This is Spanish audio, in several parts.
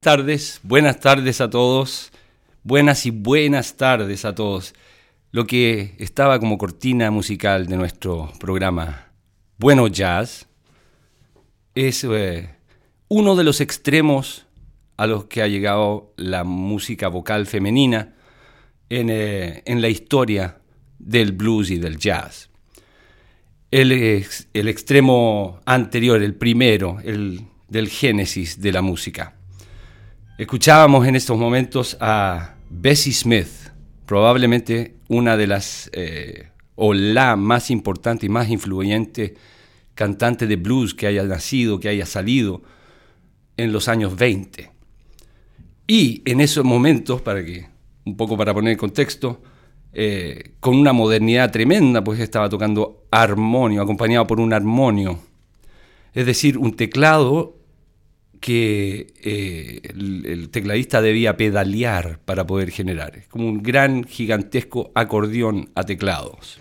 buenas tardes a todos, buenas y buenas tardes a todos. Lo que estaba como cortina musical de nuestro programa Bueno Jazz es uno de los extremos a los que ha llegado la música vocal femenina en la historia del blues y del jazz. El extremo anterior, el primero, el del génesis de la música. Escuchábamos en estos momentos a Bessie Smith, probablemente una de las, o la más importante y más influyente cantante de blues que haya nacido, que haya salido en los años 20. Y en esos momentos, para poner en contexto, con una modernidad tremenda, pues estaba tocando armonio, acompañado por un armonio, es decir, un teclado que el tecladista debía pedalear para poder generar. Es como un gran, gigantesco acordeón a teclados.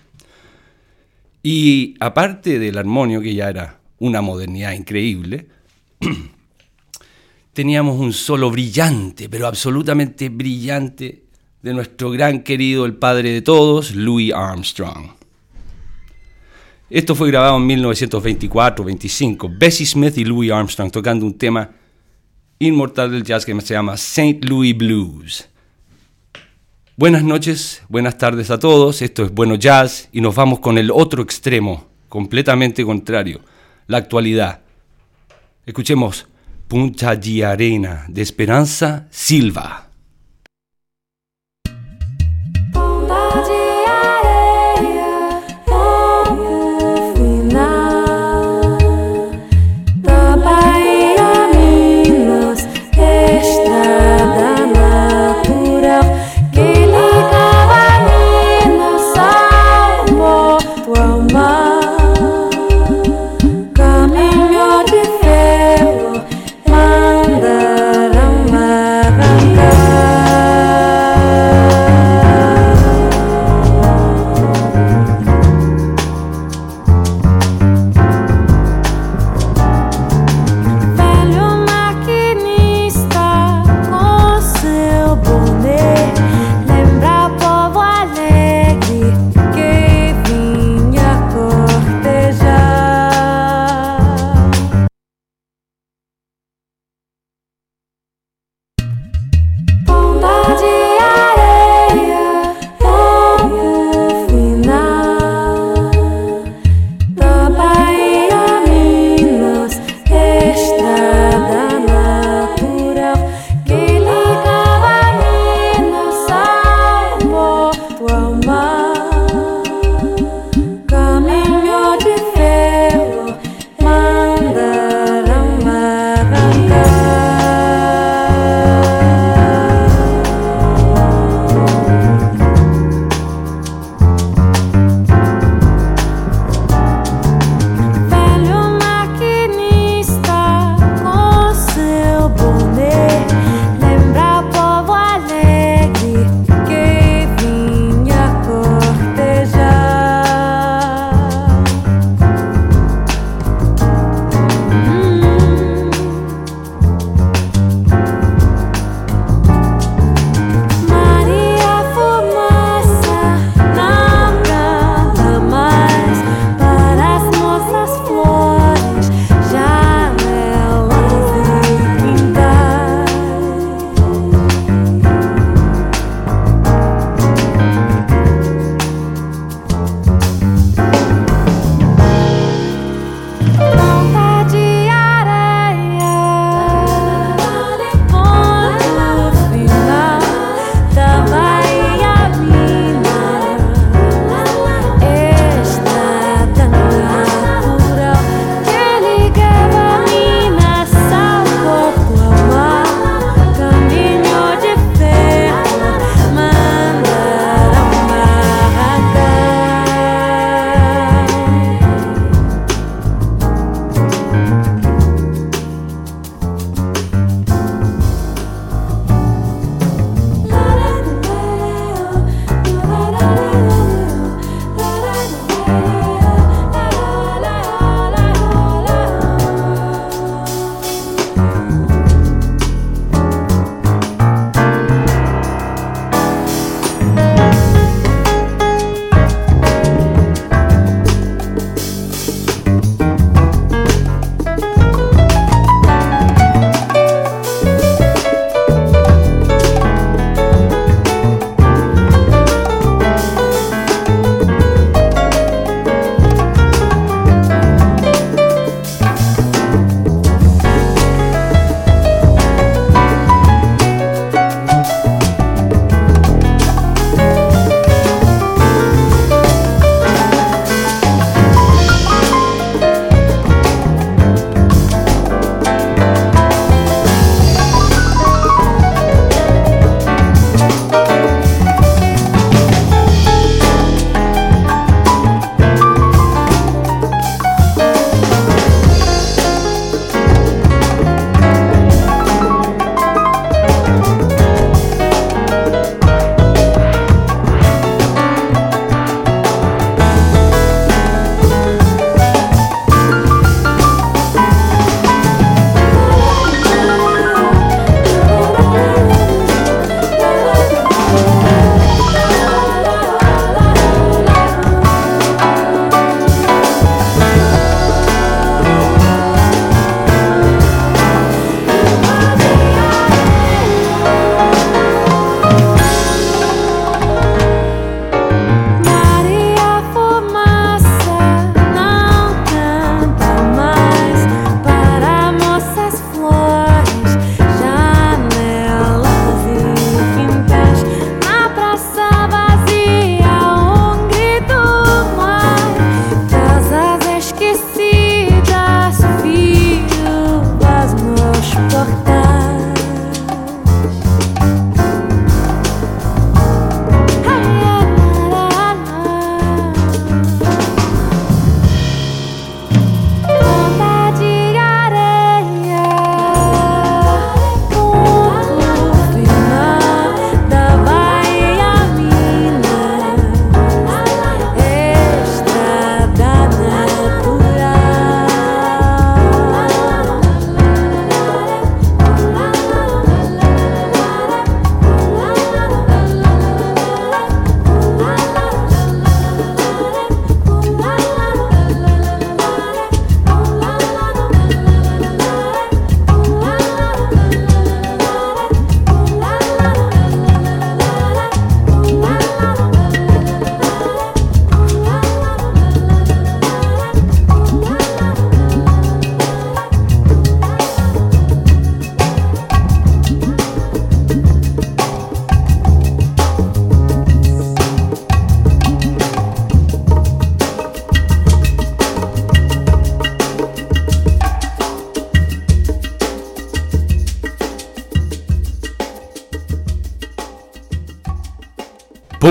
Y aparte del armonio, que ya era una modernidad increíble, teníamos un solo brillante, pero absolutamente brillante, de nuestro gran querido, el padre de todos, Louis Armstrong. Esto fue grabado en 1924-25, Bessie Smith y Louis Armstrong tocando un tema inmortal del jazz que se llama St. Louis Blues. Buenas noches, buenas tardes a todos, esto es Bueno Jazz y nos vamos con el otro extremo, completamente contrario, la actualidad. Escuchemos Punta de Arena de Esperanza Silva. Mandaramba,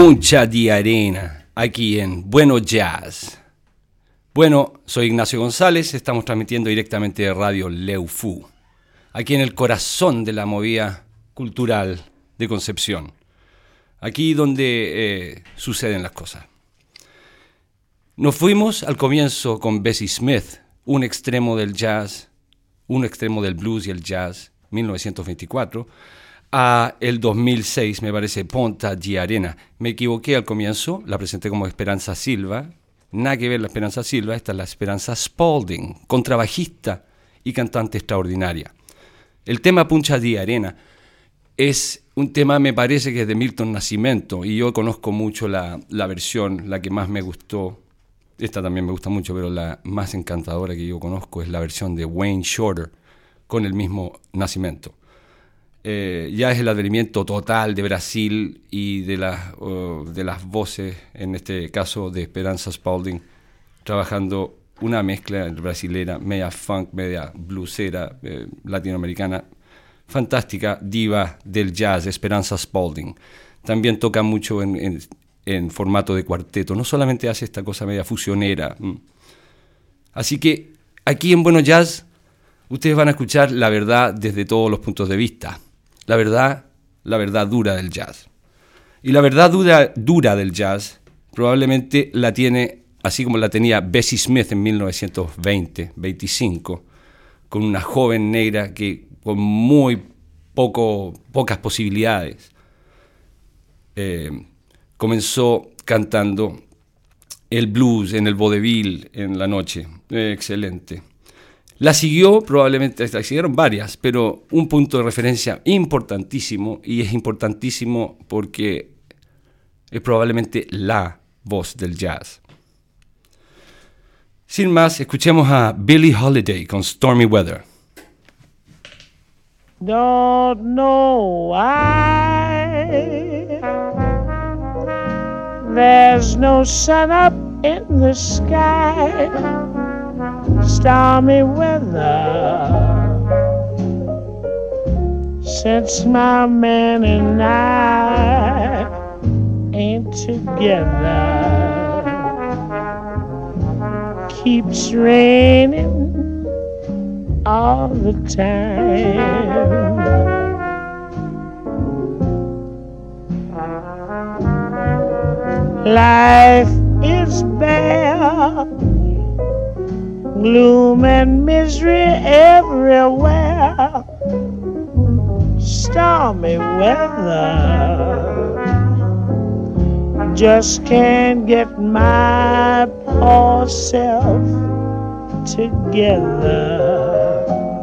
Puncha di Arena, aquí en Bueno Jazz. Bueno, soy Ignacio González, estamos transmitiendo directamente de Radio Leu-Fu, aquí en el corazón de la movida cultural de Concepción, aquí donde suceden las cosas. Nos fuimos al comienzo con Bessie Smith, un extremo del jazz, un extremo del blues y el jazz, 1924, a el 2006, me parece, Punta di Arena. Me equivoqué al comienzo, la presenté como Esperanza Silva, nada que ver la Esperanza Silva, esta es la Esperanza Spalding, contrabajista y cantante extraordinaria. El tema Punta di Arena es un tema, me parece que es de Milton Nascimento, y yo conozco mucho la versión, la que más me gustó. Esta también me gusta mucho, pero la más encantadora que yo conozco es la versión de Wayne Shorter con el mismo Nascimento. Ya es el advenimiento total de Brasil y de las voces, en este caso de Esperanza Spalding, trabajando una mezcla brasilera, media funk, media bluesera, latinoamericana, fantástica diva del jazz, Esperanza Spalding. También toca mucho en formato de cuarteto, no solamente hace esta cosa media fusionera. Así que aquí en Bueno Jazz ustedes van a escuchar la verdad desde todos los puntos de vista, la verdad dura del jazz. Y la verdad dura del jazz probablemente la tiene, así como la tenía Bessie Smith en 1925, con una joven negra que con muy pocas posibilidades comenzó cantando el blues en el vodevil en la noche. Excelente. La siguió, probablemente, la siguieron varias, pero un punto de referencia importantísimo, y es importantísimo porque es probablemente la voz del jazz. Sin más, escuchemos a Billie Holiday con Stormy Weather. Don't know why there's no sun up in the sky. Stormy weather since my man and I ain't together. Keeps raining all the time. Life is bare, gloom and misery everywhere. Stormy weather, just can't get my poor self together.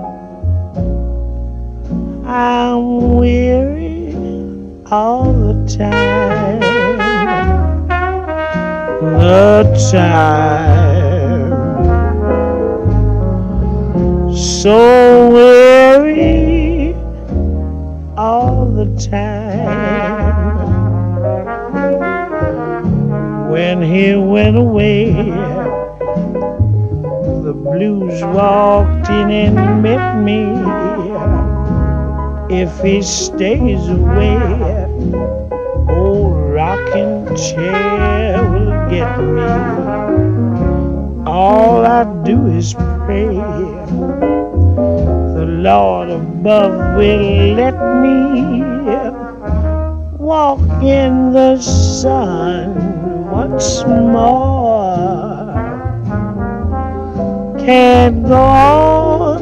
I'm weary all the time. The time, so weary all the time. When he went away, the blues walked in and met me. If he stays away, old rocking chair will get me. All I do is pray the Lord above will let me walk in the sun once more. Can't go on,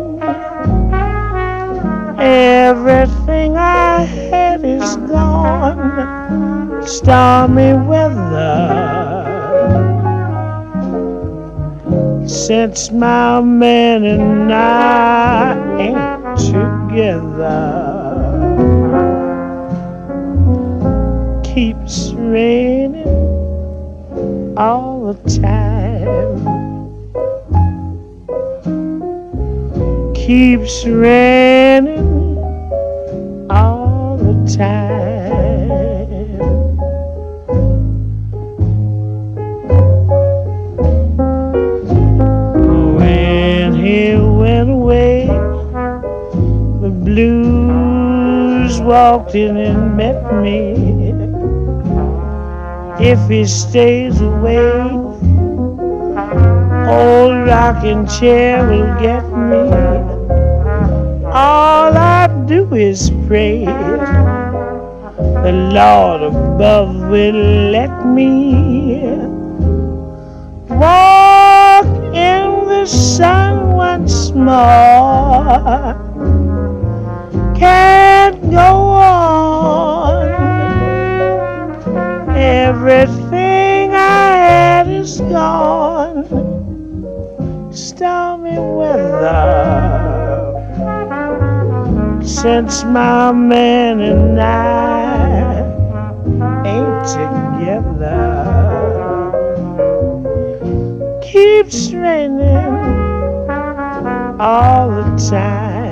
everything I had is gone. Stormy weather since my man and I ain't together. Keeps raining all the time. Keeps raining all the time. When he went away, the blues walked in and met me. if he stays away. Old rocking chair will get me. All I do is pray the Lord above will let me walk in the sun once more. Can't go on. Everything I had is gone. Stormy weather since my man and I ain't together. Keeps raining all the time.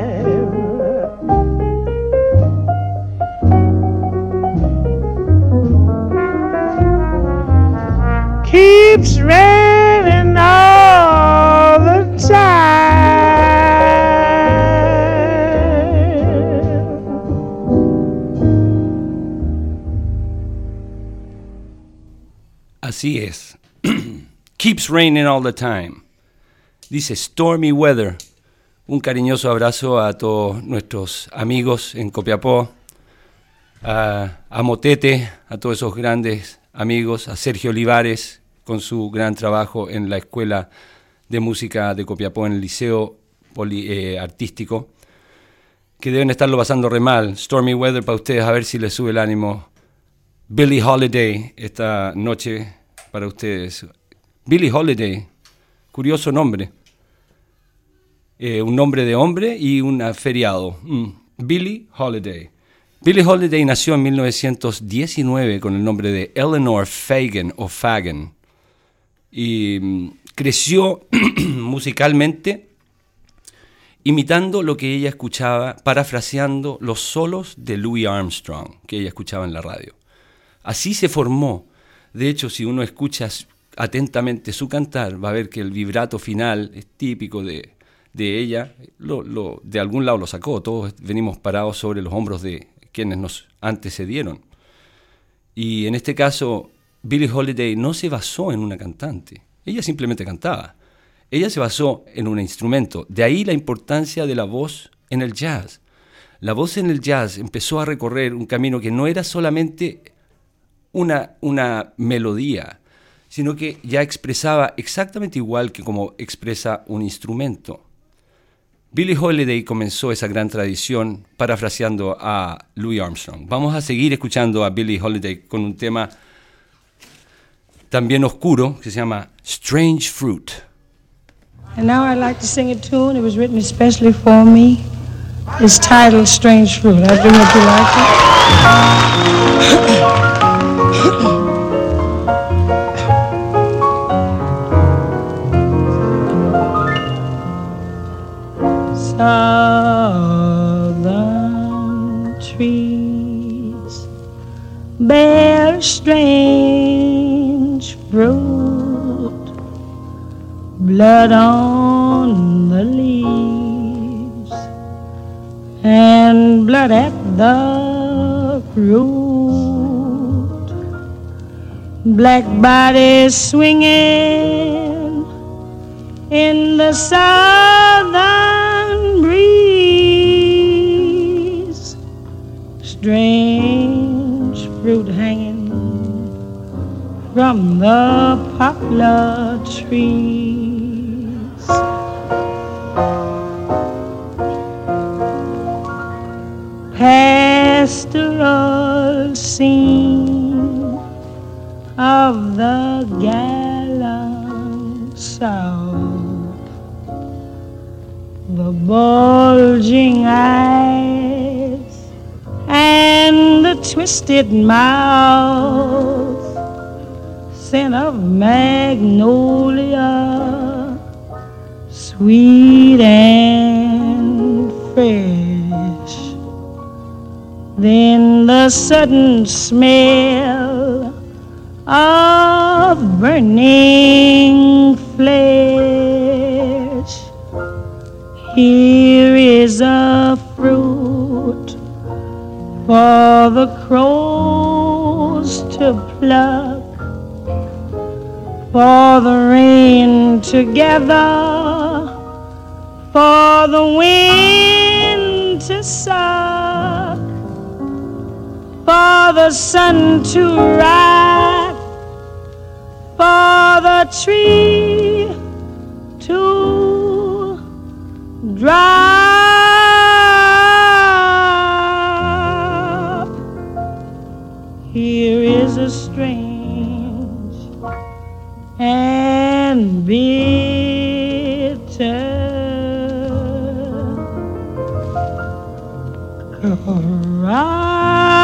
Keeps raining all the time. Así es. Keeps raining all the time. Dice Stormy Weather. Un cariñoso abrazo a todos nuestros amigos en Copiapó, a Motete, a todos esos grandes amigos, a Sergio Olivares con su gran trabajo en la Escuela de Música de Copiapó, en el Liceo Artístico, que deben estarlo pasando re mal. Stormy Weather para ustedes, a ver si les sube el ánimo. Billie Holiday esta noche para ustedes. Billie Holiday, curioso nombre. Un nombre de hombre y un feriado. Billie Holiday. Billie Holiday nació en 1919 con el nombre de Eleanor Fagan o Fagan y creció musicalmente imitando lo que ella escuchaba, parafraseando los solos de Louis Armstrong que ella escuchaba en la radio. Así se formó. De hecho, si uno escucha atentamente su cantar, va a ver que el vibrato final es típico de ella. De algún lado lo sacó. Todos venimos parados sobre los hombros de quienes nos antecedieron. Y en este caso, Billie Holiday no se basó en una cantante. Ella simplemente cantaba. Ella se basó en un instrumento. De ahí la importancia de la voz en el jazz. La voz en el jazz empezó a recorrer un camino que no era solamente una melodía, sino que ya expresaba exactamente igual que como expresa un instrumento. Billie Holiday comenzó esa gran tradición parafraseando a Louis Armstrong. Vamos a seguir escuchando a Billie Holiday con un tema también oscuro que se llama Strange Fruit. And now I'd like to sing a tune. It was written especially for me. It's titled Strange Fruit. I don't know if you like it. Southern trees bear strange fruit, blood on the leaves and blood at the root, black bodies swinging in the southern breeze, strange fruit hanging from the poplar trees. Pastoral scene of the gallant South, the bulging eyes and the twisted mouth, scent of magnolia, sweet and fresh. Then the sudden smell of burning flesh. Here is a fruit for the crows to pluck for the rain together, for the wind to suck, for the sun to rise, for the tree to drop. Here is a strange and bitter cry.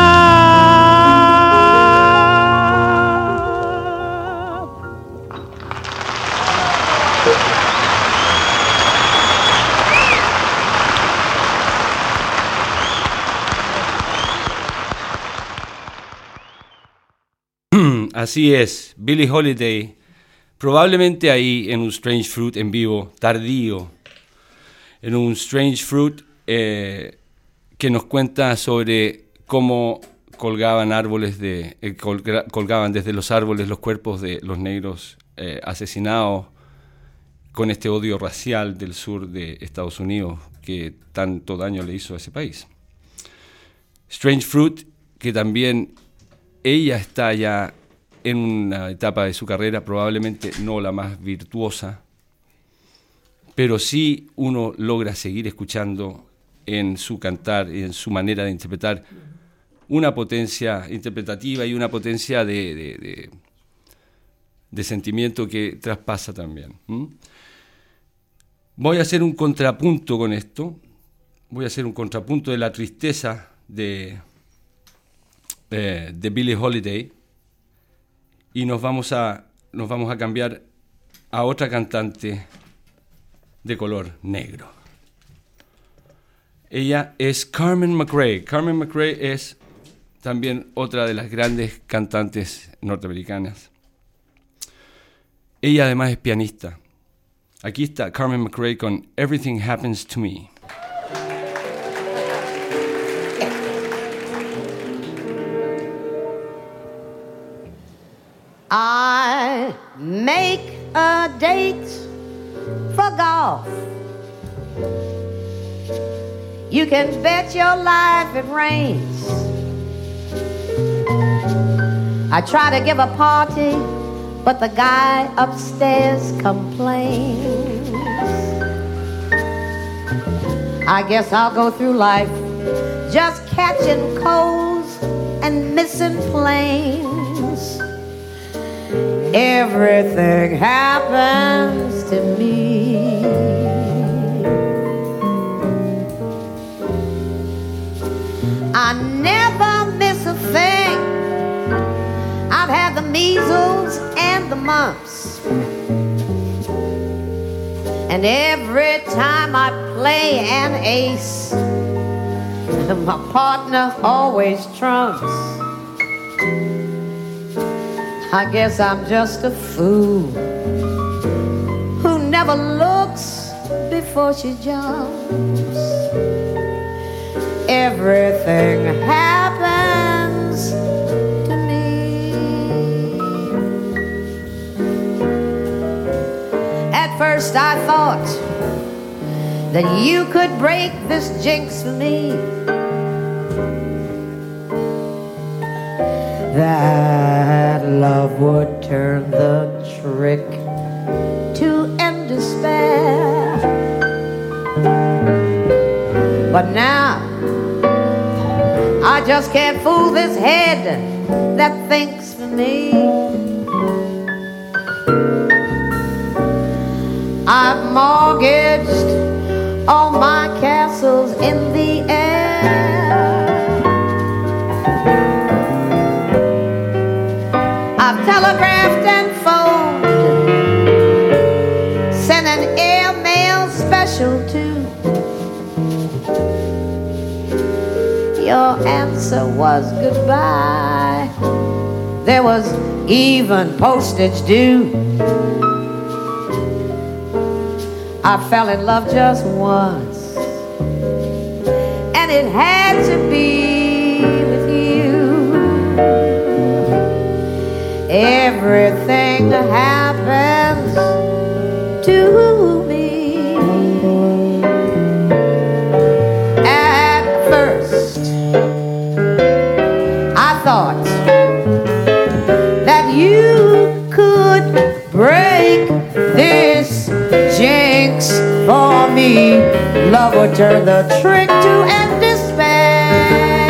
Así es, Billie Holiday, probablemente ahí en un Strange Fruit en vivo, tardío, en un Strange Fruit que nos cuenta sobre cómo colgaban colgaban desde los árboles los cuerpos de los negros asesinados con este odio racial del sur de Estados Unidos que tanto daño le hizo a ese país. Strange Fruit, que también ella está ya en una etapa de su carrera probablemente no la más virtuosa, pero sí uno logra seguir escuchando en su cantar y en su manera de interpretar una potencia interpretativa y una potencia de sentimiento que traspasa también. Voy a hacer un contrapunto con esto, voy a hacer un contrapunto de la tristeza de Billie Holiday, y nos vamos a cambiar a otra cantante de color negro. Ella es Carmen McRae. Carmen McRae es también otra de las grandes cantantes norteamericanas. Ella además es pianista. Aquí está Carmen McRae con Everything Happens to Me. I make a date for golf. You can bet your life it rains. I try to give a party, but the guy upstairs complains. I guess I'll go through life just catching colds and missing planes. Everything happens to me. I never miss a thing. I've had the measles and the mumps, and every time I play an ace, my partner always trumps. I guess I'm just a fool who never looks before she jumps. Everything happens to me. At first I thought that you could break this jinx for me, that love would turn the trick to end despair. But now I just can't fool this head that thinks for me. I've mortgaged all my castles in the air. I've telegraphed and phoned, sent an airmail special too. Your answer was goodbye. There was even postage due. I fell in love just once, and it had to be with you. Everything happened to me. At first, I thought that you could break this jinx for me. Love would turn the trick to end despair.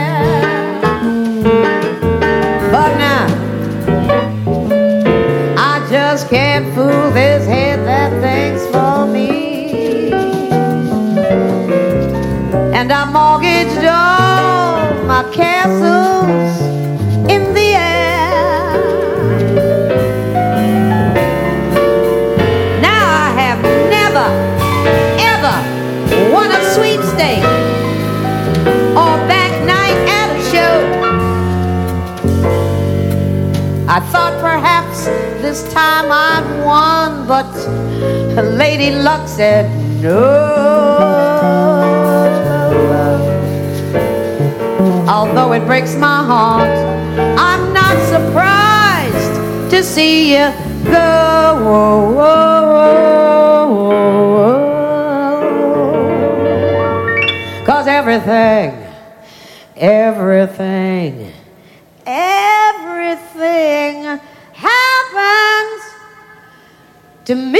But now I just can't fool this head that thinks for me. And I mortgaged all my castles in the air. Now I have never, ever won a sweepstake or back night at a show. I thought perhaps this time I'd won, but Lady Luck said no. Although it breaks my heart, I'm not surprised to see you go. 'Cause everything happens to me.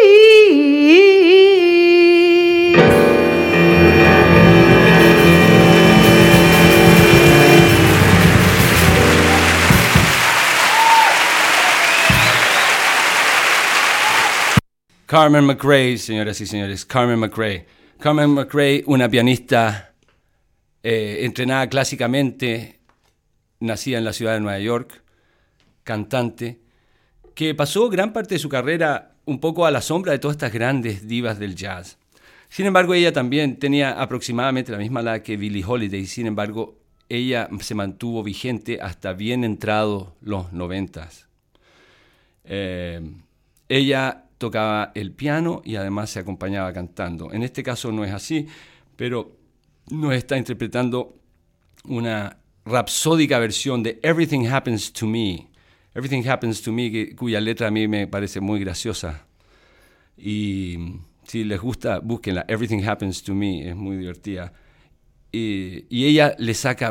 Carmen McRae, señoras y señores, Carmen McRae. Carmen McRae, una pianista entrenada clásicamente, nacida en la ciudad de Nueva York, cantante, que pasó gran parte de su carrera un poco a la sombra de todas estas grandes divas del jazz. Sin embargo, ella también tenía aproximadamente la misma edad que Billie Holiday. Sin embargo, ella se mantuvo vigente hasta bien entrados los 90s. Ella tocaba el piano y además se acompañaba cantando. En este caso no es así, pero nos está interpretando una rapsódica versión de Everything Happens to Me. Everything Happens to Me, cuya letra a mí me parece muy graciosa. Y si les gusta, búsquenla. Everything Happens to Me, es muy divertida. Y ella le saca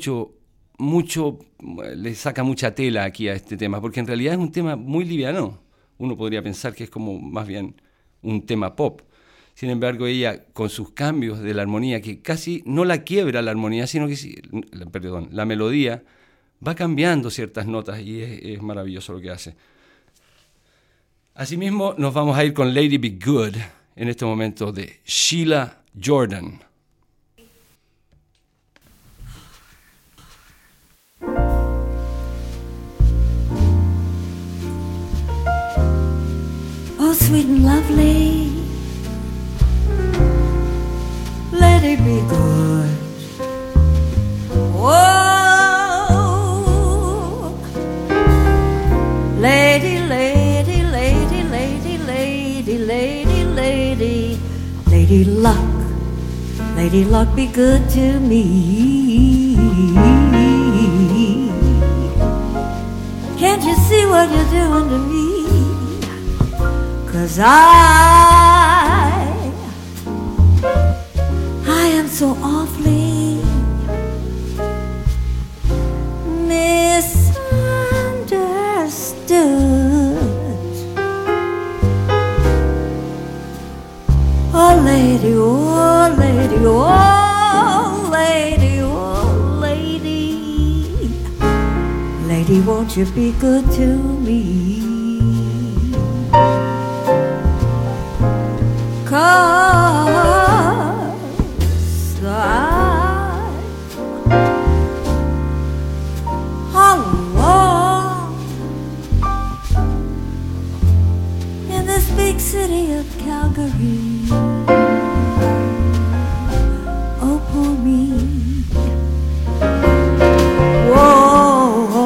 le saca mucha tela aquí a este tema, porque en realidad es un tema muy liviano. Uno podría pensar que es como más bien un tema pop. Sin embargo, ella, con sus cambios de la armonía, que casi no la quiebra la armonía, sino que la melodía, va cambiando ciertas notas y es maravilloso lo que hace. Asimismo, nos vamos a ir con Lady Be Good en este momento de Sheila Jordan. Oh, sweet and lovely, Lady Be Good. Whoa, lady, lady, lady, lady, lady, lady, lady, Lady Luck, Lady Luck, be good to me. Can't you see what you're doing to me? 'Cause I am so awfully misunderstood. Oh lady, oh lady, oh lady, oh lady, lady, won't you be good to me? 'Cause all alone in this big city of Calgary. Oh, poor me. Whoa,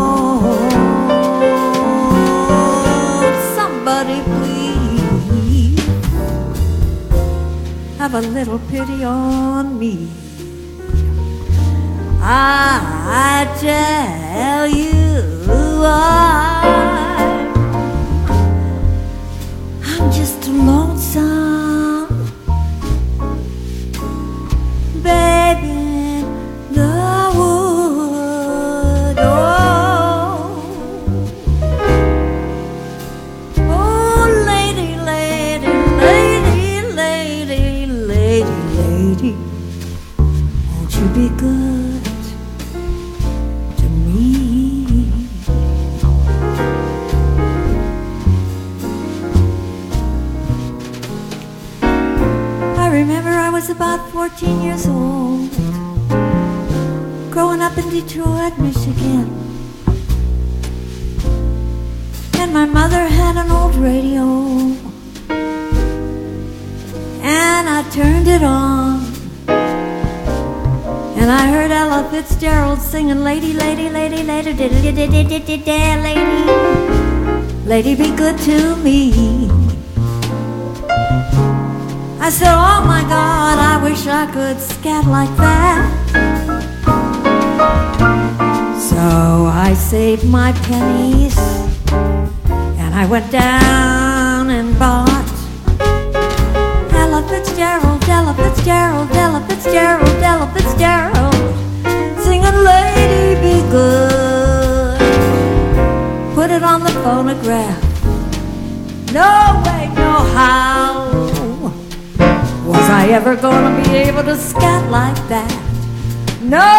somebody please have a little pity on me. I tell you, I'm be good to me. I remember I was about 14 years old, growing up in Detroit, Michigan. And my mother had an old radio, and I turned it on, and I heard Ella Fitzgerald singing, lady, lady, lady, lady, lady, lady, be good to me. I said, oh my God, I wish I could scat like that. So I saved my pennies, and I went down and bought Ella Fitzgerald, Ella Fitzgerald, Ella Fitzgerald, Ella Fitzgerald, singing Lady Be Good. Put it on the phonograph. No way, no how was I ever gonna be able to scat like that. No,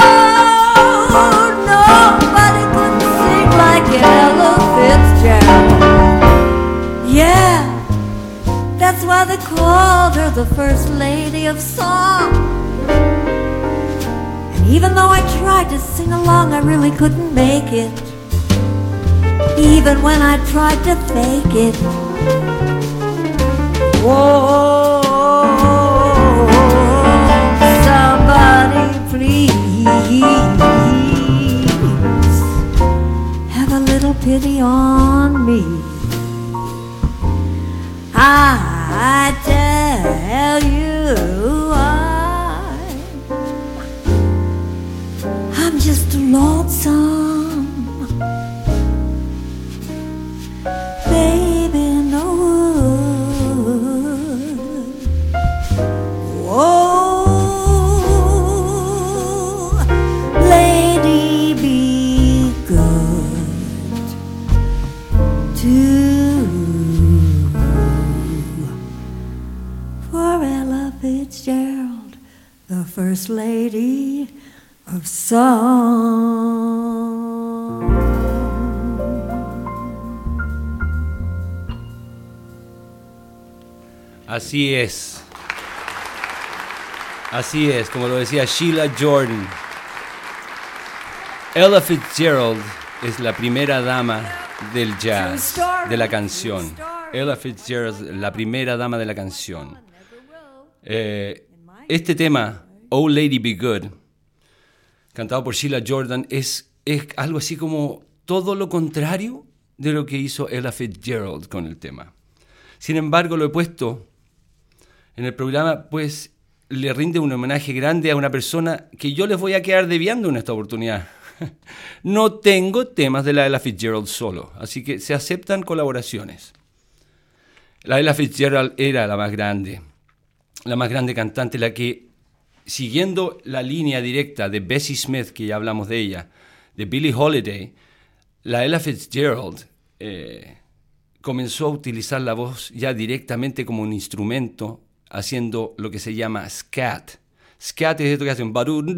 nobody could sing like Ella Fitzgerald. Yeah, that's why they called her the First Lady of Song. And even though I tried to sing along, I really couldn't make it. Even when I tried to fake it. Whoa, somebody please have a little pity on me. I tell you, I'm just lonesome, baby, no wood. Whoa, lady, be good to Ella Fitzgerald, the First Lady of Song. Así es. Así es, como lo decía Sheila Jordan. Ella Fitzgerald es la primera dama del jazz, de la canción. Ella Fitzgerald, la primera dama de la canción. Este tema, Oh Lady Be Good, cantado por Sheila Jordan, es algo así como todo lo contrario de lo que hizo Ella Fitzgerald con el tema. Sin embargo, lo he puesto en el programa, pues le rinde un homenaje grande a una persona que yo les voy a quedar debiendo en esta oportunidad. No tengo temas de la Ella Fitzgerald solo, así que se aceptan colaboraciones. La Ella Fitzgerald era la más grande cantante, la que, siguiendo la línea directa de Bessie Smith, que ya hablamos de ella, de Billie Holiday, la Ella Fitzgerald comenzó a utilizar la voz ya directamente como un instrumento, haciendo lo que se llama scat. Scat es esto que hacen,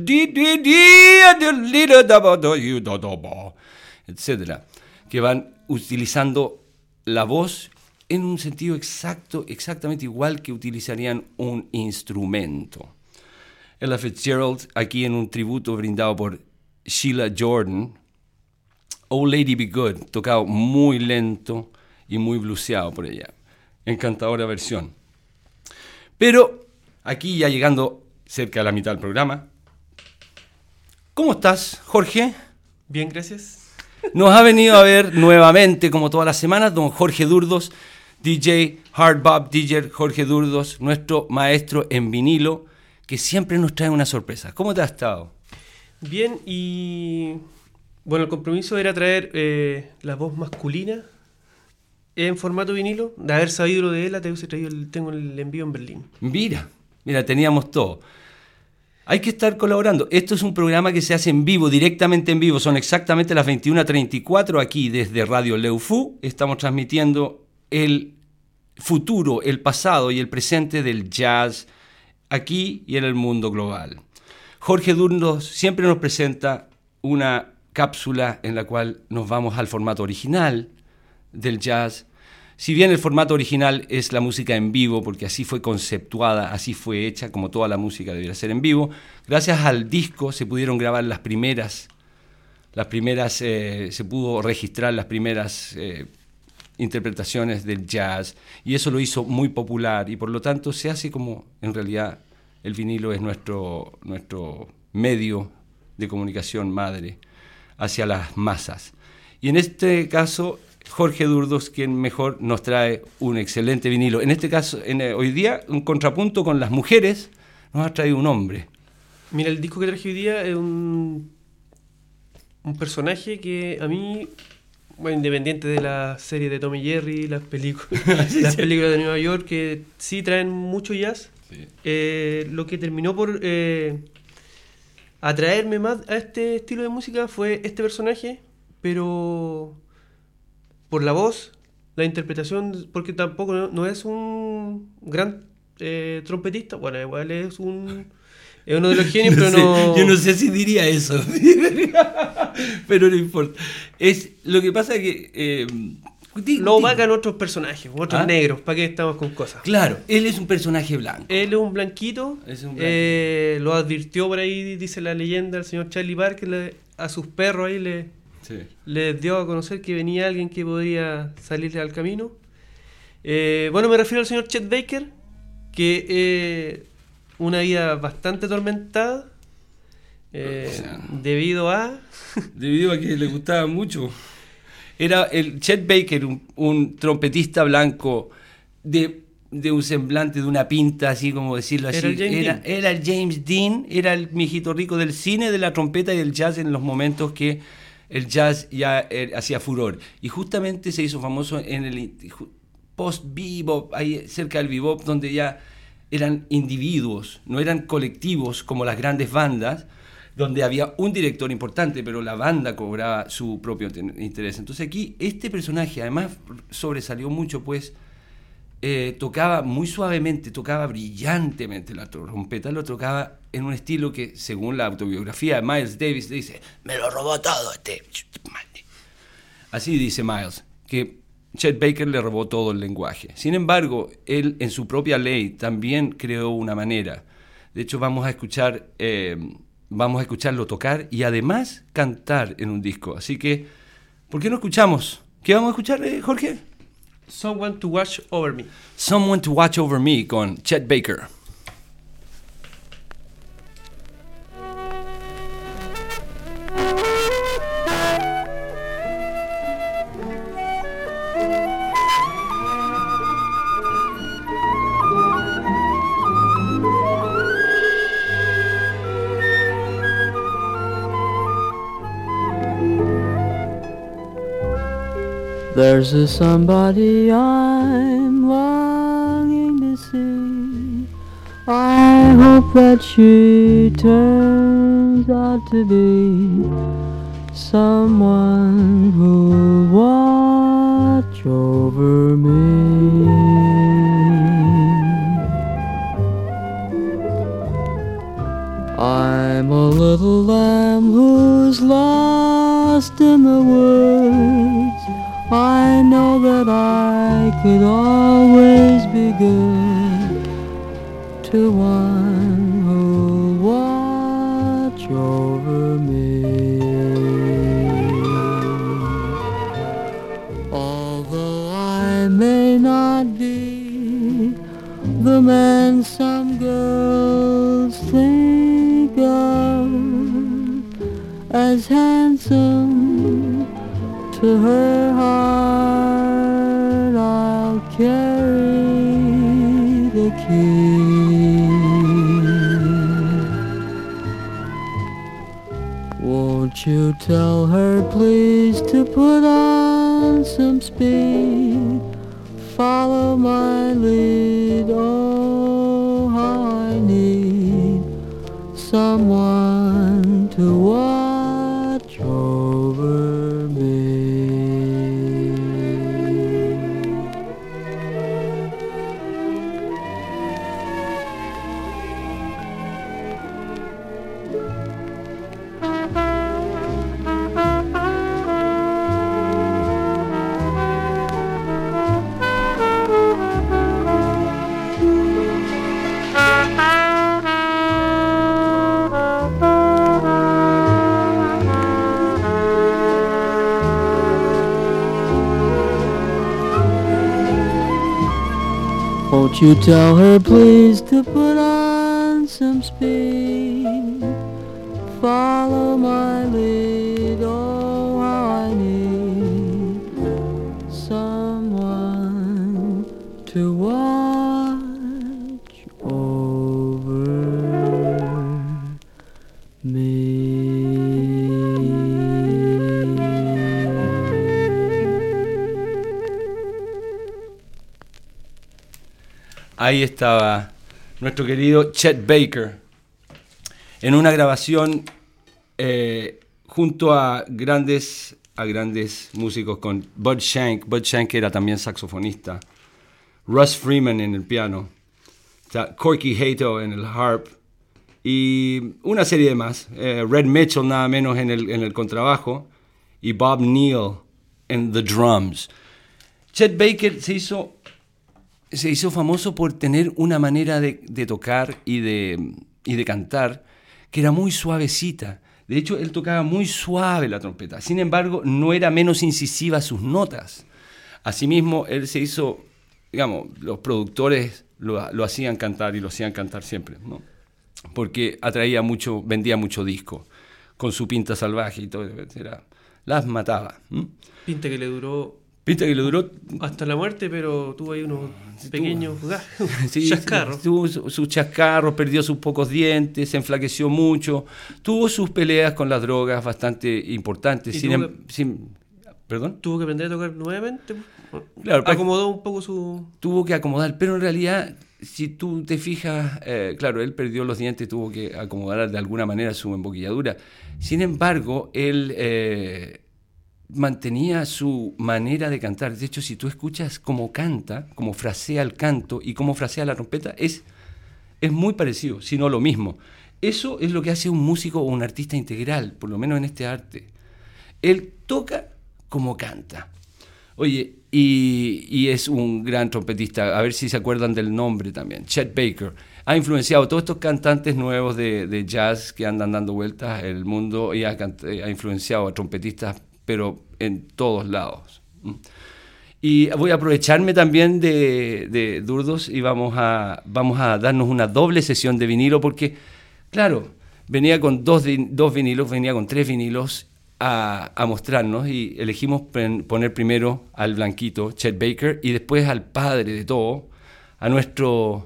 etcétera, que van utilizando la voz en un sentido exactamente igual que utilizarían un instrumento. Ella Fitzgerald, aquí en un tributo brindado por Sheila Jordan, Oh Lady Be Good, tocado muy lento y muy bluseado por ella. Encantadora versión. Pero aquí ya llegando cerca de la mitad del programa, ¿cómo estás, Jorge? Bien, gracias. Nos ha venido a ver nuevamente, como todas las semanas, don Jorge Durdos, DJ Hardbop, DJ Jorge Durdos, nuestro maestro en vinilo, que siempre nos trae una sorpresa. ¿Cómo te has estado? Bien, y bueno, el compromiso era traer la voz masculina en formato vinilo. De haber sabido lo de él, tengo el envío en Berlín. Mira, teníamos todo. Hay que estar colaborando. Esto es un programa que se hace en vivo, directamente en vivo. Son exactamente las 21:34 aquí desde Radio Leu-Fu. Estamos transmitiendo el futuro, el pasado y el presente del jazz aquí y en el mundo global. Jorge Durdos siempre nos presenta una cápsula en la cual nos vamos al formato original del jazz. Si bien el formato original es la música en vivo, porque así fue conceptuada, así fue hecha, como toda la música debiera ser en vivo, gracias al disco se pudieron grabar las primeras se pudo registrar las primeras interpretaciones del jazz, y eso lo hizo muy popular, y por lo tanto se hace como, en realidad, el vinilo es nuestro medio de comunicación madre hacia las masas. Y en este caso, Jorge Durdos, quien mejor nos trae un excelente vinilo. En este caso, hoy día, un contrapunto con las mujeres, nos ha traído un hombre. Mira, el disco que traje hoy día es un personaje que a mí, bueno, independiente de la serie de Tom y Jerry, las películas de Nueva York, que sí traen mucho jazz, sí. Lo que terminó por atraerme más a este estilo de música fue este personaje, pero por la voz, la interpretación, porque tampoco no es un gran trompetista. Bueno, igual es uno de los genios, pero no... Yo no sé si diría eso, pero no importa. Lo que pasa que... lo opacan otros personajes, otros negros, ¿para qué estamos con cosas? Claro, él es un personaje blanco. Él es un blanquito, lo advirtió por ahí, dice la leyenda, el señor Charlie Parker, a sus perros ahí les dio a conocer que venía alguien que podría salirle al camino. Bueno, me refiero al señor Chet Baker, que una vida bastante atormentada, debido a que le gustaba mucho. Era el Chet Baker, un trompetista blanco de un semblante, de una pinta, así como decirlo así. Era el James Dean, era el mijito rico del cine, de la trompeta y del jazz en los momentos que el jazz ya hacía furor. Y justamente se hizo famoso en el post-bebop, ahí cerca del bebop, donde ya eran individuos, no eran colectivos como las grandes bandas, donde había un director importante, pero la banda cobraba su propio interés. Entonces aquí este personaje además sobresalió mucho, pues tocaba muy suavemente, tocaba brillantemente la trompeta, lo tocaba en un estilo que, según la autobiografía de Miles Davis, dice, me lo robó todo este... Así dice Miles, que Chet Baker le robó todo el lenguaje. Sin embargo, él en su propia ley también creó una manera. De hecho, vamos a escucharlo tocar y además cantar en un disco. Así que, ¿por qué no escuchamos? ¿Qué vamos a escuchar, Jorge? Someone to Watch Over Me. Someone to Watch Over Me con Chet Baker. There's a somebody I'm longing to see. I hope that she turns out to be someone who'll watch over me. I'm a little lamb who's lost in the woods. I know that I could always be good to one who'll watch over me. Although I may not be the man some girls think of as handsome, to her heart I'll carry the key. Won't you tell her please to put on some speed, follow my lead, oh how I need someone to watch over me. Won't you tell her please to put on some speed? Follow my lead, oh how I need someone to watch over me. Ahí estaba nuestro querido Chet Baker en una grabación junto a grandes músicos, con Bud Shank. Bud Shank era también saxofonista, Russ Freeman en el piano, Corky Hato en el harp y una serie de más. Red Mitchell nada menos en el contrabajo y Bob Neal en the drums. Chet Baker se hizo famoso por tener una manera de tocar y de cantar que era muy suavecita. De hecho, él tocaba muy suave la trompeta. Sin embargo, no era menos incisiva sus notas. Asimismo, él se hizo, digamos, los productores lo hacían cantar y lo hacían cantar siempre, ¿no? Porque vendía mucho disco con su pinta salvaje y todo, las mataba. Pinta que le duró hasta la muerte, pero tuvo ahí unos pequeños chascarros. Tuvo sus chascarros, perdió sus pocos dientes, se enflaqueció mucho, tuvo sus peleas con las drogas bastante importantes. ¿Perdón? ¿Tuvo que aprender a tocar nuevamente? Claro, acomodó un poco su... Tuvo que acomodar, pero en realidad, si tú te fijas, claro, él perdió los dientes, tuvo que acomodar de alguna manera su emboquilladura. Sin embargo, él... mantenía su manera de cantar. De hecho, si tú escuchas cómo canta, cómo frasea el canto y cómo frasea la trompeta, es muy parecido, si no lo mismo. Eso es lo que hace un músico o un artista integral, por lo menos en este arte. Él toca como canta. Oye, y es un gran trompetista. A ver si se acuerdan del nombre también. Chet Baker. Ha influenciado a todos estos cantantes nuevos de jazz que andan dando vueltas en el mundo y ha influenciado a trompetistas pero en todos lados. Y voy a aprovecharme también de Durdos y vamos a darnos una doble sesión de vinilo porque, claro, venía con dos vinilos, venía con 3 vinilos a mostrarnos y elegimos poner primero al blanquito, Chet Baker, y después al padre de todo, a nuestro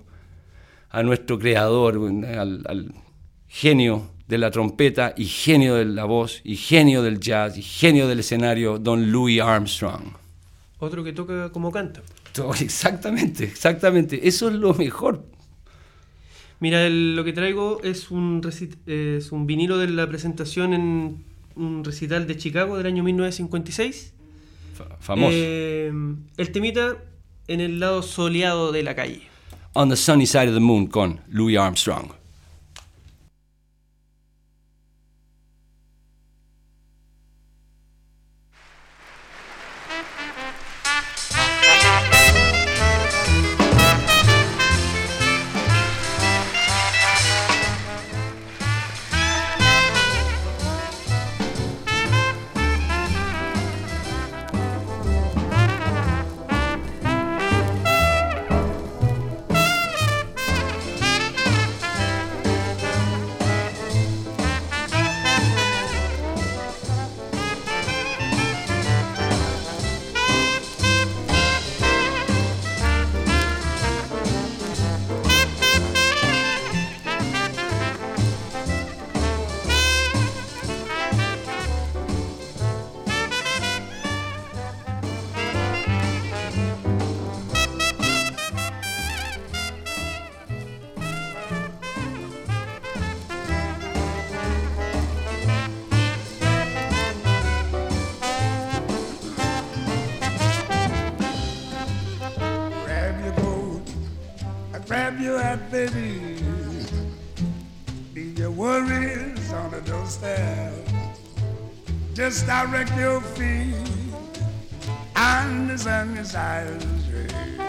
creador, al genio de la trompeta y genio de la voz y genio del jazz y genio del escenario, don Louis Armstrong. Otro que toca como canta. Exactamente. Eso es lo mejor. Mira, lo que traigo es un vinilo de la presentación en un recital de Chicago del año 1956. Famoso. El temita en el lado soleado de la calle. On the Sunny Side of the Moon con Louis Armstrong. Grab your hat, baby. Leave your worries on the doorstep. Just direct your feet on the sunny side of the street.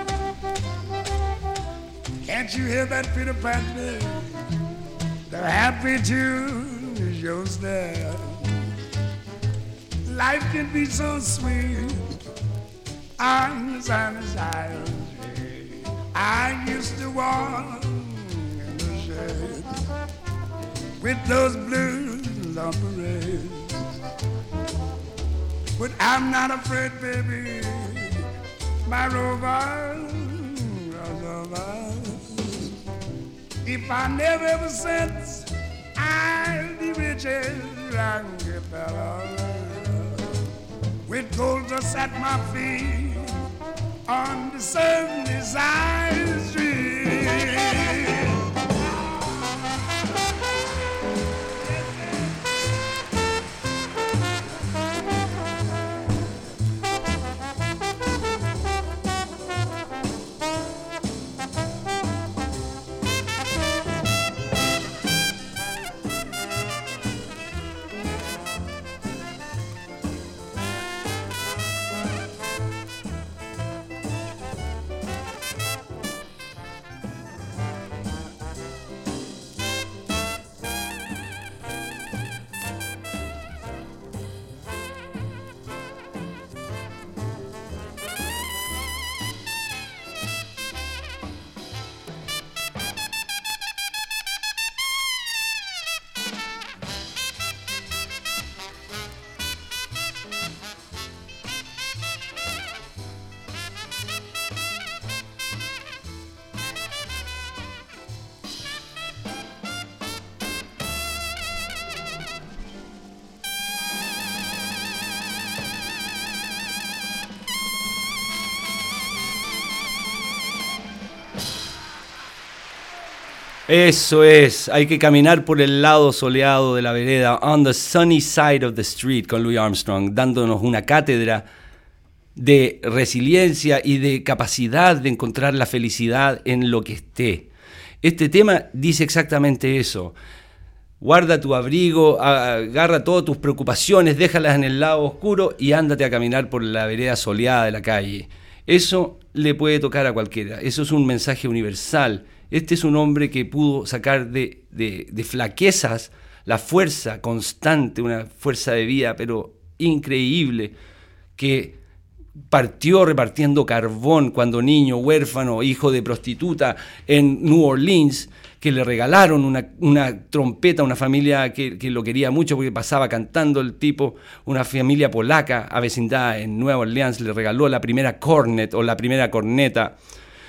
Can't you hear that Peter Pan? The happy tune is your step. Life can be so sweet on the sunny side of the street. I used to walk in the shade with those blues on parade. But I'm not afraid, baby, my rover was over. If I never ever since, I'll be rich as Rockefeller, with gold dust at my feet on the sunny side of the street. Eso es, hay que caminar por el lado soleado de la vereda, on the sunny side of the street, con Louis Armstrong, dándonos una cátedra de resiliencia y de capacidad de encontrar la felicidad en lo que esté. Este tema dice exactamente eso. Guarda tu abrigo, agarra todas tus preocupaciones, déjalas en el lado oscuro y ándate a caminar por la vereda soleada de la calle. Eso le puede tocar a cualquiera, eso es un mensaje universal. Este es un hombre que pudo sacar de flaquezas la fuerza constante, una fuerza de vida, pero increíble, que partió repartiendo carbón cuando niño, huérfano, hijo de prostituta en New Orleans, que le regalaron una trompeta a una familia que lo quería mucho porque pasaba cantando el tipo, una familia polaca avecindada en Nueva Orleans, le regaló la primera cornet o la primera corneta.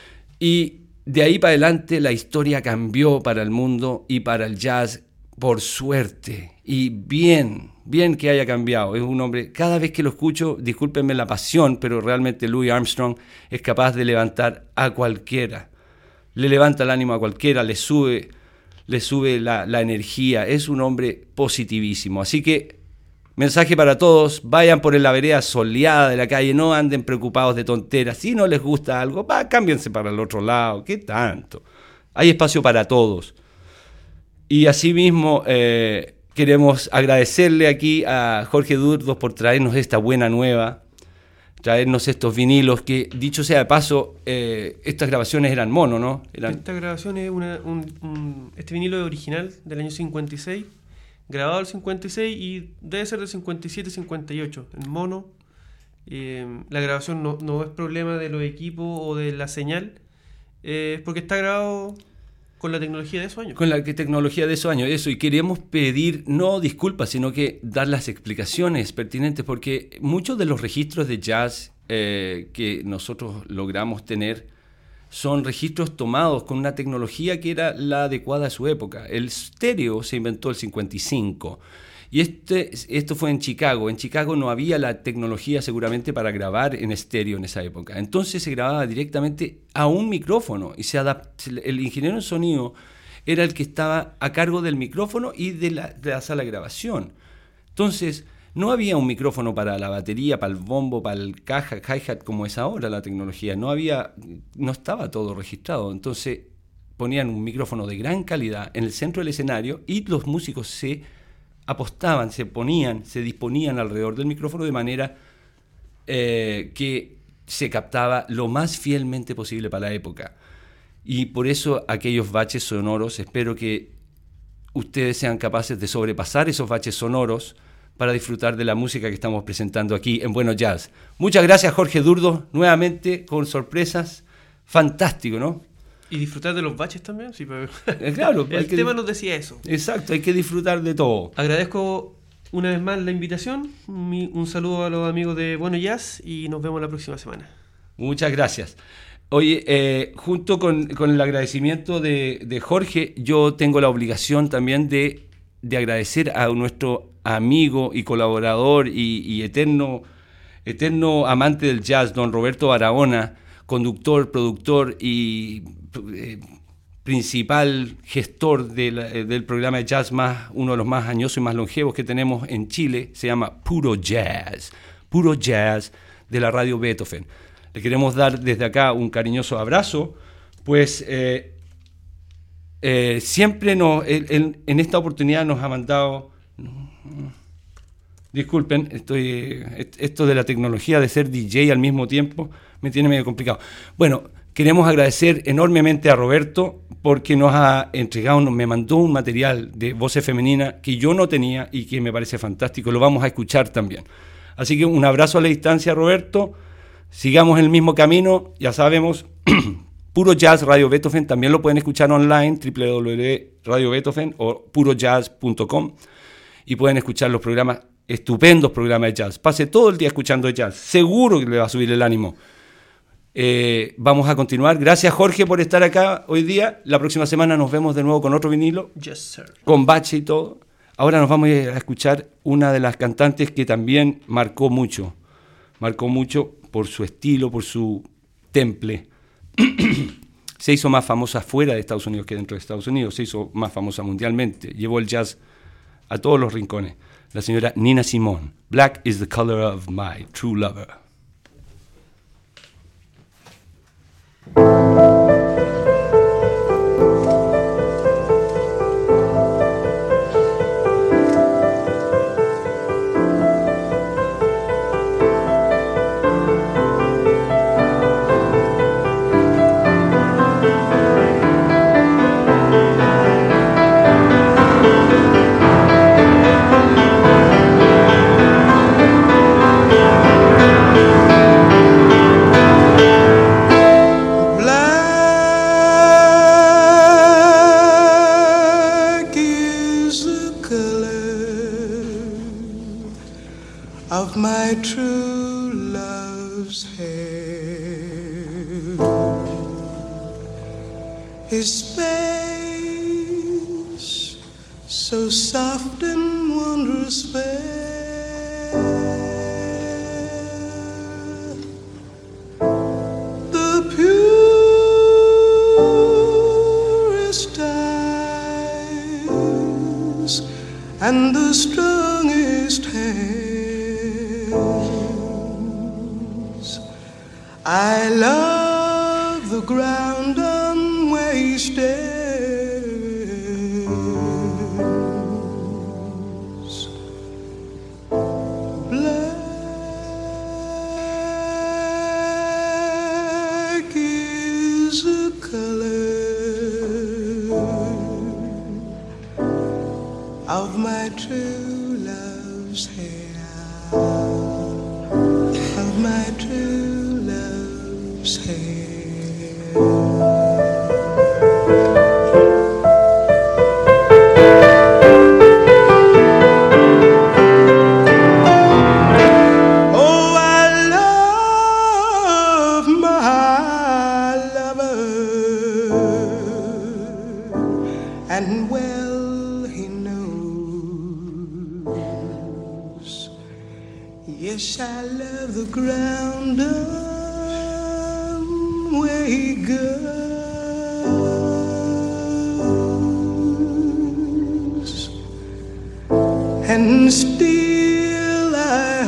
Y de ahí para adelante la historia cambió para el mundo y para el jazz, por suerte. Y bien que haya cambiado. Es un hombre, cada vez que lo escucho, discúlpenme la pasión, pero realmente Louis Armstrong es capaz de levantar a cualquiera. Le levanta el ánimo a cualquiera, le sube la energía. Es un hombre positivísimo. Así que, mensaje para todos, vayan por la vereda soleada de la calle, no anden preocupados de tonteras. Si no les gusta algo, cámbiense para el otro lado. ¿Qué tanto? Hay espacio para todos. Y asimismo, queremos agradecerle aquí a Jorge Durdos por traernos esta buena nueva, traernos estos vinilos que, dicho sea de paso, estas grabaciones eran mono, ¿no? Esta grabación es este vinilo es original del año 56, grabado el 56 y debe ser del 57-58, en mono. La grabación no es problema de los equipos o de la señal, es porque está grabado con la tecnología de esos años. Con la tecnología de esos años, eso. Y queríamos pedir, no disculpas, sino que dar las explicaciones pertinentes, porque muchos de los registros de jazz que nosotros logramos tener son registros tomados con una tecnología que era la adecuada a su época. El estéreo se inventó el 55. Y esto fue en Chicago. En Chicago no había la tecnología seguramente para grabar en estéreo en esa época. Entonces se grababa directamente a un micrófono y el ingeniero en sonido era el que estaba a cargo del micrófono y de la sala de grabación. Entonces no había un micrófono para la batería, para el bombo, para el caja, hi-hat como es ahora la tecnología. No estaba todo registrado. Entonces ponían un micrófono de gran calidad en el centro del escenario y los músicos se apostaban, se disponían alrededor del micrófono de manera que se captaba lo más fielmente posible para la época. Y por eso aquellos baches sonoros, espero que ustedes sean capaces de sobrepasar esos baches sonoros para disfrutar de la música que estamos presentando aquí en Bueno Jazz. Muchas gracias, Jorge Durdos, nuevamente con sorpresas fantástico, ¿no? Y disfrutar de los baches también, sí, pero claro, el tema nos decía eso. Exacto, hay que disfrutar de todo. Agradezco una vez más la invitación, un saludo a los amigos de Bueno Jazz y nos vemos la próxima semana. Muchas gracias. Oye, junto con el agradecimiento de Jorge, yo tengo la obligación también de agradecer a nuestro amigo y colaborador y eterno amante del jazz, don Roberto Barahona, conductor, productor y principal gestor del programa de jazz uno de los más añosos y más longevos que tenemos en Chile. Se llama Puro Jazz de la radio Beethoven. Le queremos dar desde acá un cariñoso abrazo, pues siempre en esta oportunidad nos ha mandado... Disculpen, esto de la tecnología de ser DJ al mismo tiempo me tiene medio complicado. Bueno, queremos agradecer enormemente a Roberto porque nos ha entregado, me mandó un material de voces femeninas que yo no tenía y que me parece fantástico. Lo vamos a escuchar también. Así que un abrazo a la distancia, Roberto. Sigamos el mismo camino, ya sabemos, Puro Jazz Radio Beethoven, también lo pueden escuchar online, www.radiobeethoven o purojazz.com, y pueden escuchar los programas, estupendos programas de jazz. Pase todo el día escuchando jazz, seguro que le va a subir el ánimo. Vamos a continuar. Gracias, Jorge, por estar acá hoy día. La próxima semana nos vemos de nuevo con otro vinilo, Yes, sir. Con bache y todo. Ahora nos vamos a escuchar una de las cantantes que también marcó mucho por su estilo, por su temple. Se hizo más famosa fuera de Estados Unidos que dentro de Estados Unidos, se hizo más famosa mundialmente, llevó el jazz a todos los rincones. La señora Nina Simone, Black is the color of my true lover. His face so soft and wondrous fair, the purest eyes and the strongest hands. I love the ground on where he stands. Black is the color of my true love's hair, of my true love's hair. Oh, I love my lover, and well he knows. Yes, I love the ground on where he goes, and still I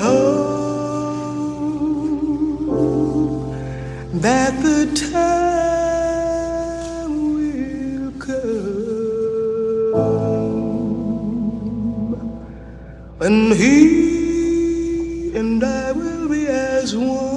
hope that the time will come when he and I will be as one.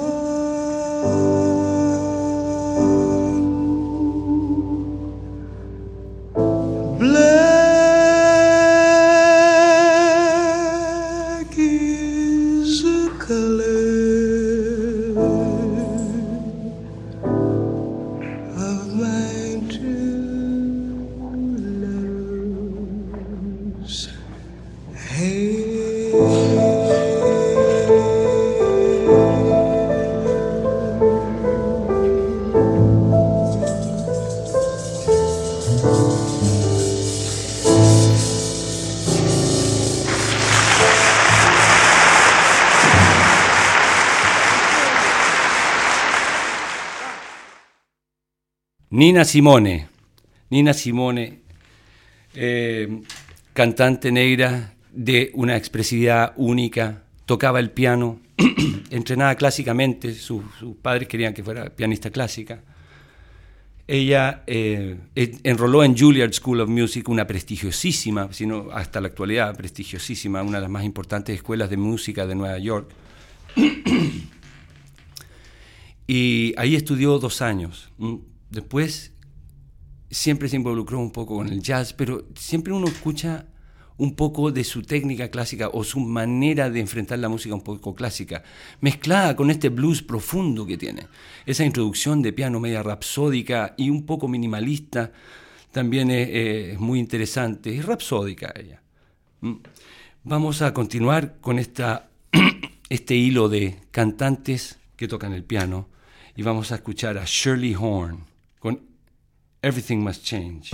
Black is the color Nina Simone, cantante negra de una expresividad única, tocaba el piano, entrenada clásicamente, sus padres querían que fuera pianista clásica. Ella enroló en Juilliard School of Music, una prestigiosísima, sino hasta la actualidad prestigiosísima, una de las más importantes escuelas de música de Nueva York. Y ahí estudió 2 años. Después siempre se involucró un poco con el jazz, pero siempre uno escucha un poco de su técnica clásica o su manera de enfrentar la música un poco clásica, mezclada con este blues profundo que tiene. Esa introducción de piano media rapsódica y un poco minimalista también es muy interesante. Es rapsódica ella. Vamos a continuar con este hilo de cantantes que tocan el piano y vamos a escuchar a Shirley Horn con Everything Must Change.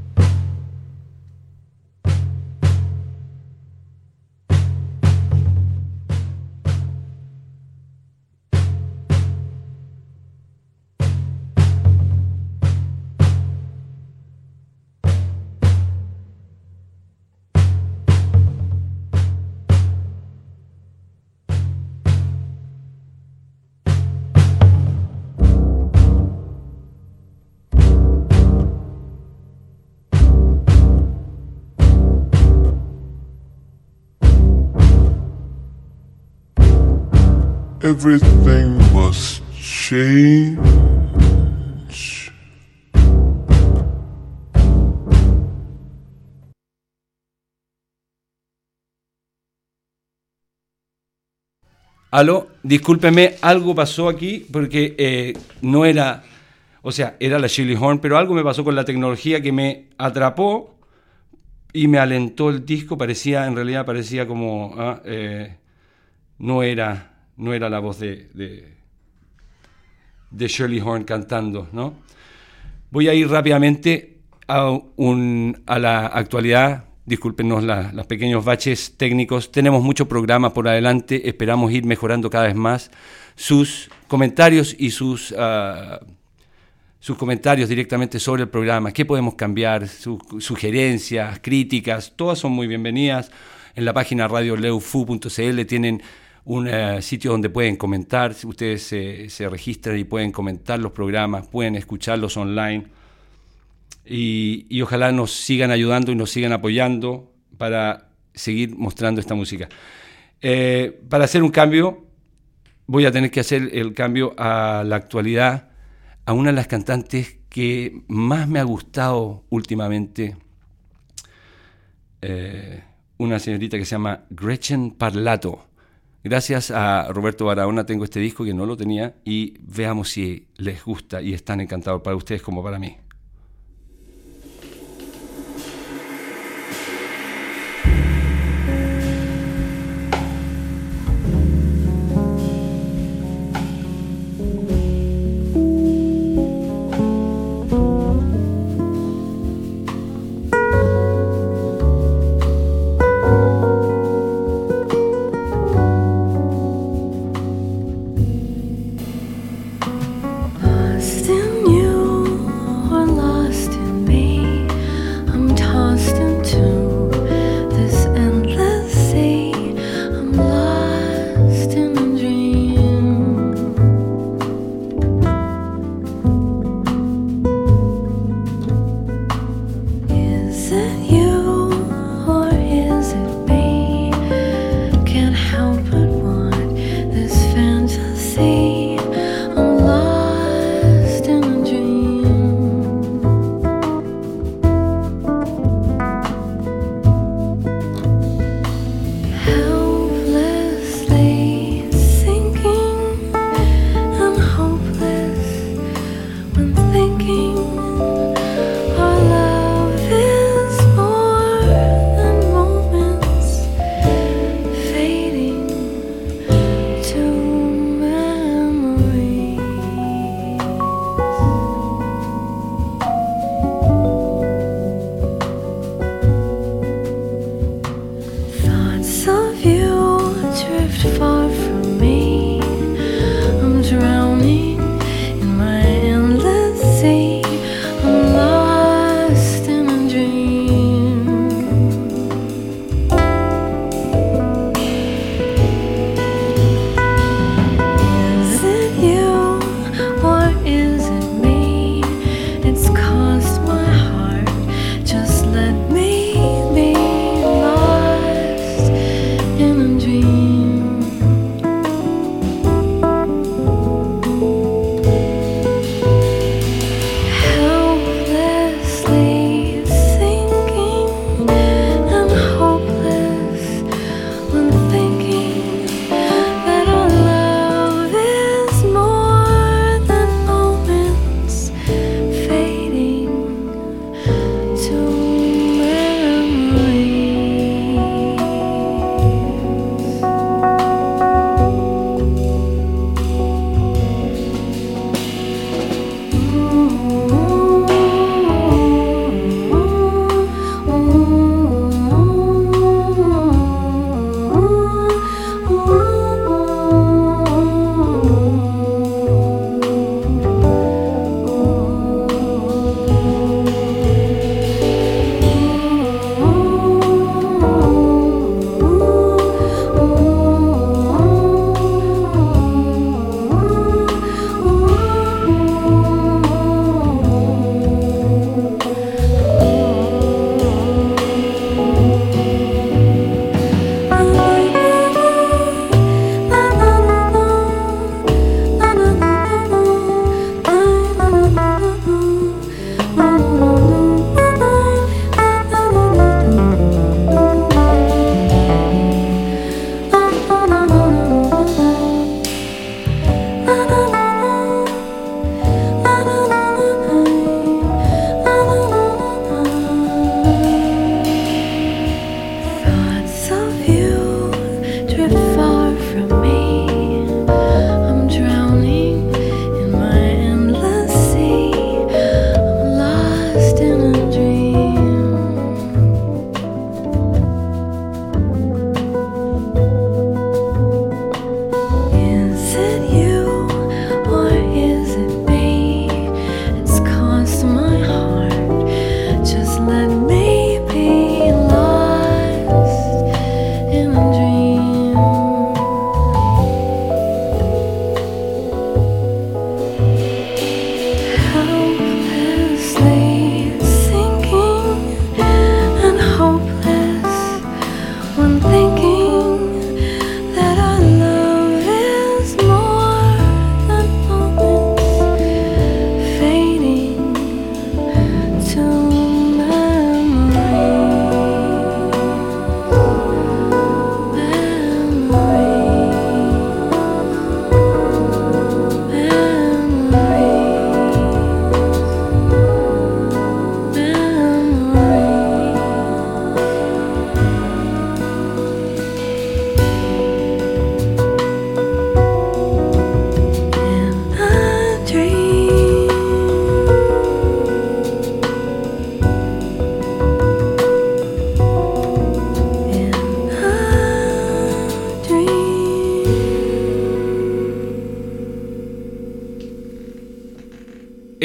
Everything must change. Aló, discúlpeme, algo pasó aquí porque no era, o sea, era la Shirley Horn, pero algo me pasó con la tecnología que me atrapó y me alentó el disco. En realidad parecía como, no era la voz de Shirley Horn cantando, ¿no? Voy a ir rápidamente a la actualidad. Discúlpenos los pequeños baches técnicos. Tenemos muchos programas por adelante. Esperamos ir mejorando cada vez más. Sus comentarios y sus comentarios directamente sobre el programa. ¿Qué podemos cambiar? Sus sugerencias, críticas, todas son muy bienvenidas. En la página radioleufu.cl tienen un sitio donde pueden comentar. Ustedes se registran y pueden comentar los programas, pueden escucharlos online y ojalá nos sigan ayudando y nos sigan apoyando para seguir mostrando esta música. Para hacer un cambio, voy a tener que hacer el cambio a la actualidad, a una de las cantantes que más me ha gustado últimamente, una señorita que se llama Gretchen Parlato. Gracias a Roberto Barahona tengo este disco que no lo tenía y veamos si les gusta y es tan encantador para ustedes como para mí.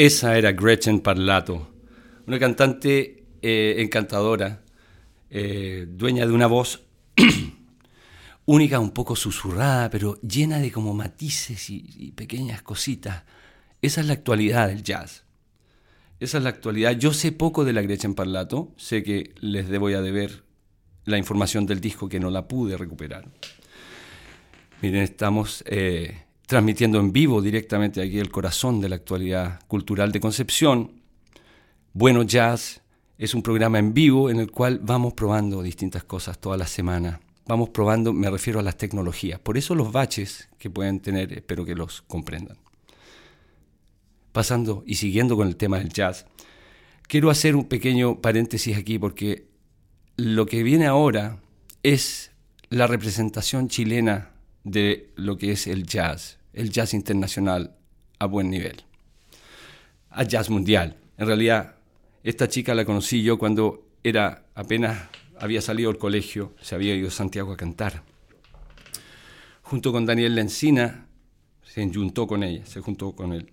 Esa era Gretchen Parlato, una cantante encantadora, dueña de una voz única, un poco susurrada, pero llena de como matices y pequeñas cositas. Esa es la actualidad del jazz. Esa es la actualidad. Yo sé poco de la Gretchen Parlato, sé que les voy a deber la información del disco que no la pude recuperar. Miren, estamos transmitiendo en vivo directamente aquí el corazón de la actualidad cultural de Concepción. Bueno Jazz es un programa en vivo en el cual vamos probando distintas cosas todas las semanas. Vamos probando, me refiero a las tecnologías. Por eso los baches que pueden tener, espero que los comprendan. Pasando y siguiendo con el tema del jazz, quiero hacer un pequeño paréntesis aquí porque lo que viene ahora es la representación chilena de lo que es el jazz internacional a buen nivel, a jazz mundial. En realidad, esta chica la conocí yo cuando apenas había salido del colegio, se había ido a Santiago a cantar. Junto con Daniel Lencina, se juntó con él.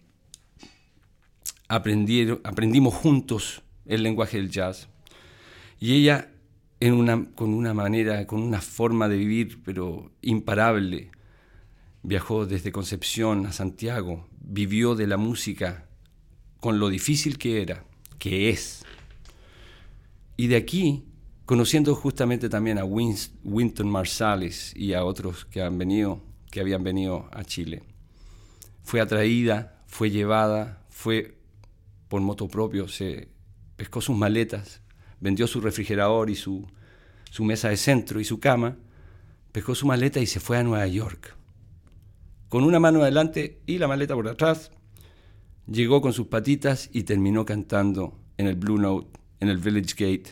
Aprendimos juntos el lenguaje del jazz. Y ella, con una forma de vivir, pero imparable, viajó desde Concepción a Santiago, vivió de la música con lo difícil que es. Y de aquí, conociendo justamente también a Wynton Marsalis y a otros que habían venido a Chile, fue atraída, fue llevada, fue por moto propio, se pescó sus maletas, vendió su refrigerador y su mesa de centro y su cama, pescó su maleta y se fue a Nueva York. Con una mano adelante y la maleta por atrás, llegó con sus patitas y terminó cantando en el Blue Note, en el Village Gate.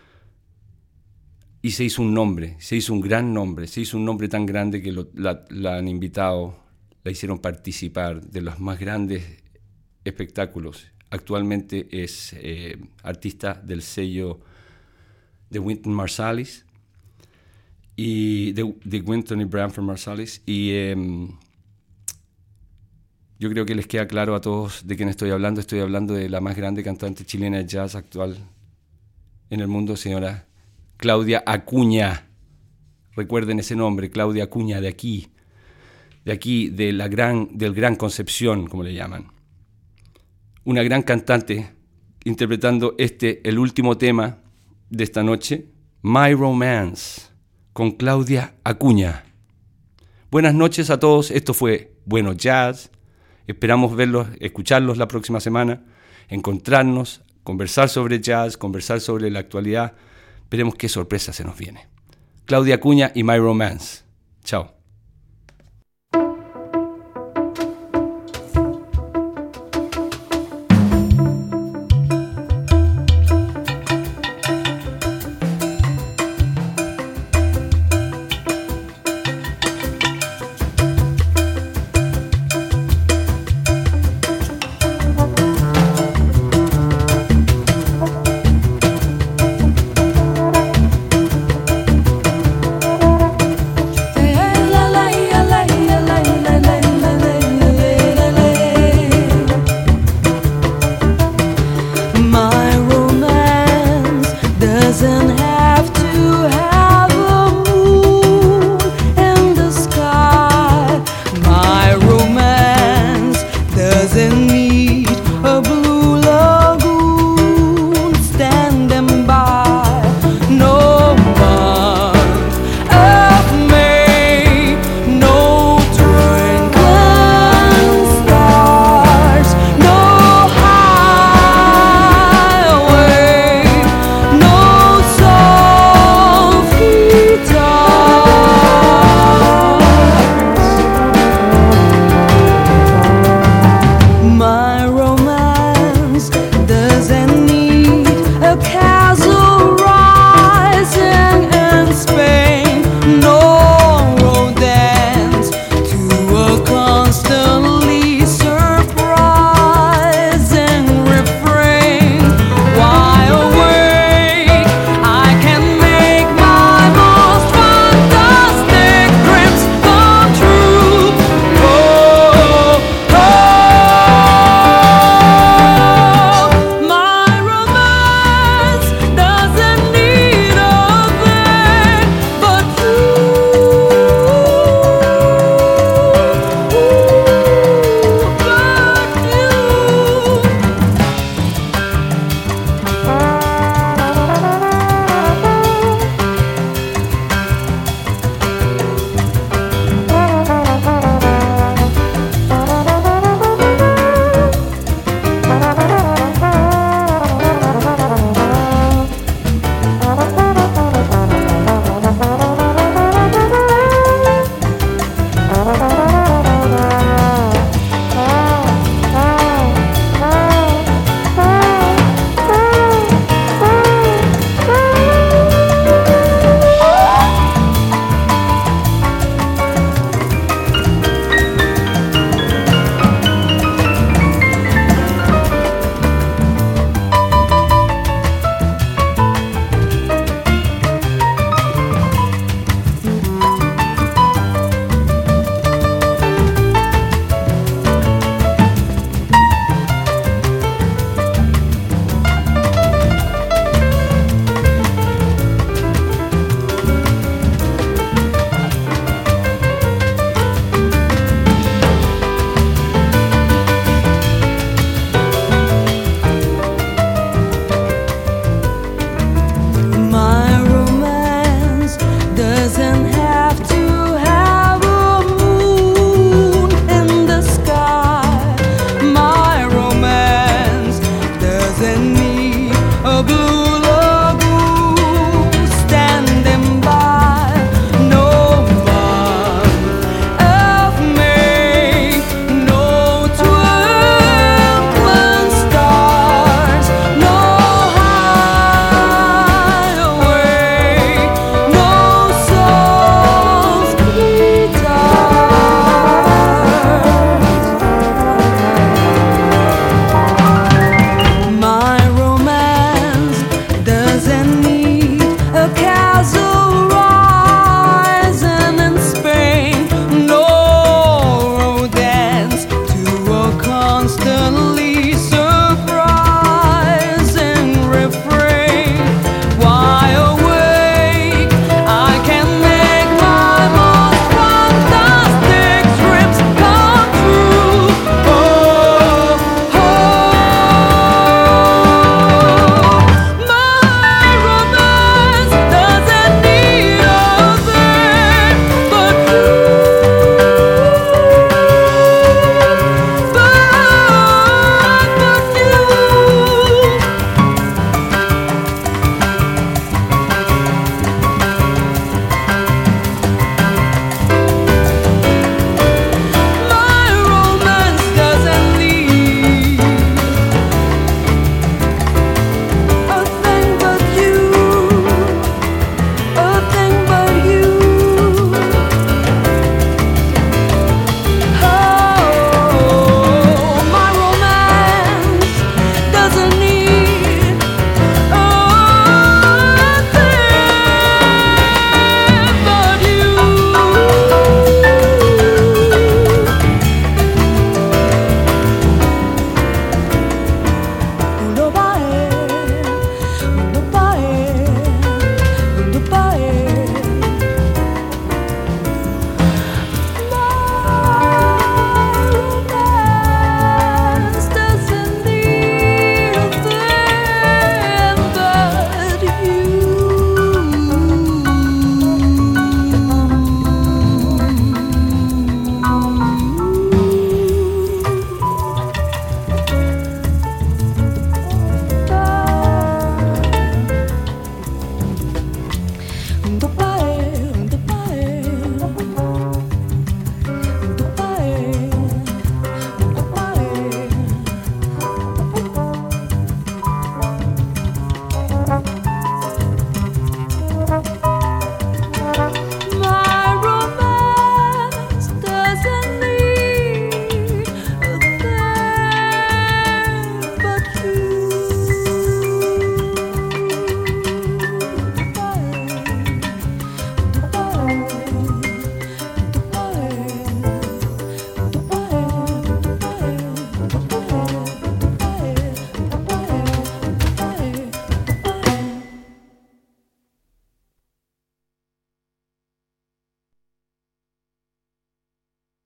Y se hizo un nombre, se hizo un gran nombre, se hizo un nombre tan grande que la han invitado, la hicieron participar de los más grandes espectáculos. Actualmente es artista del sello de Wynton Marsalis y de Wynton y Branford Marsalis, y yo creo que les queda claro a todos de quién estoy hablando. Estoy hablando de la más grande cantante chilena de jazz actual en el mundo, señora Claudia Acuña. Recuerden ese nombre, Claudia Acuña, del Gran Concepción, como le llaman. Una gran cantante interpretando el último tema de esta noche, My Romance, con Claudia Acuña. Buenas noches a todos, esto fue Bueno Jazz. Esperamos escucharlos la próxima semana, encontrarnos, conversar sobre jazz, conversar sobre la actualidad. Veremos qué sorpresa se nos viene. Claudia Acuña y My Romance. Chao.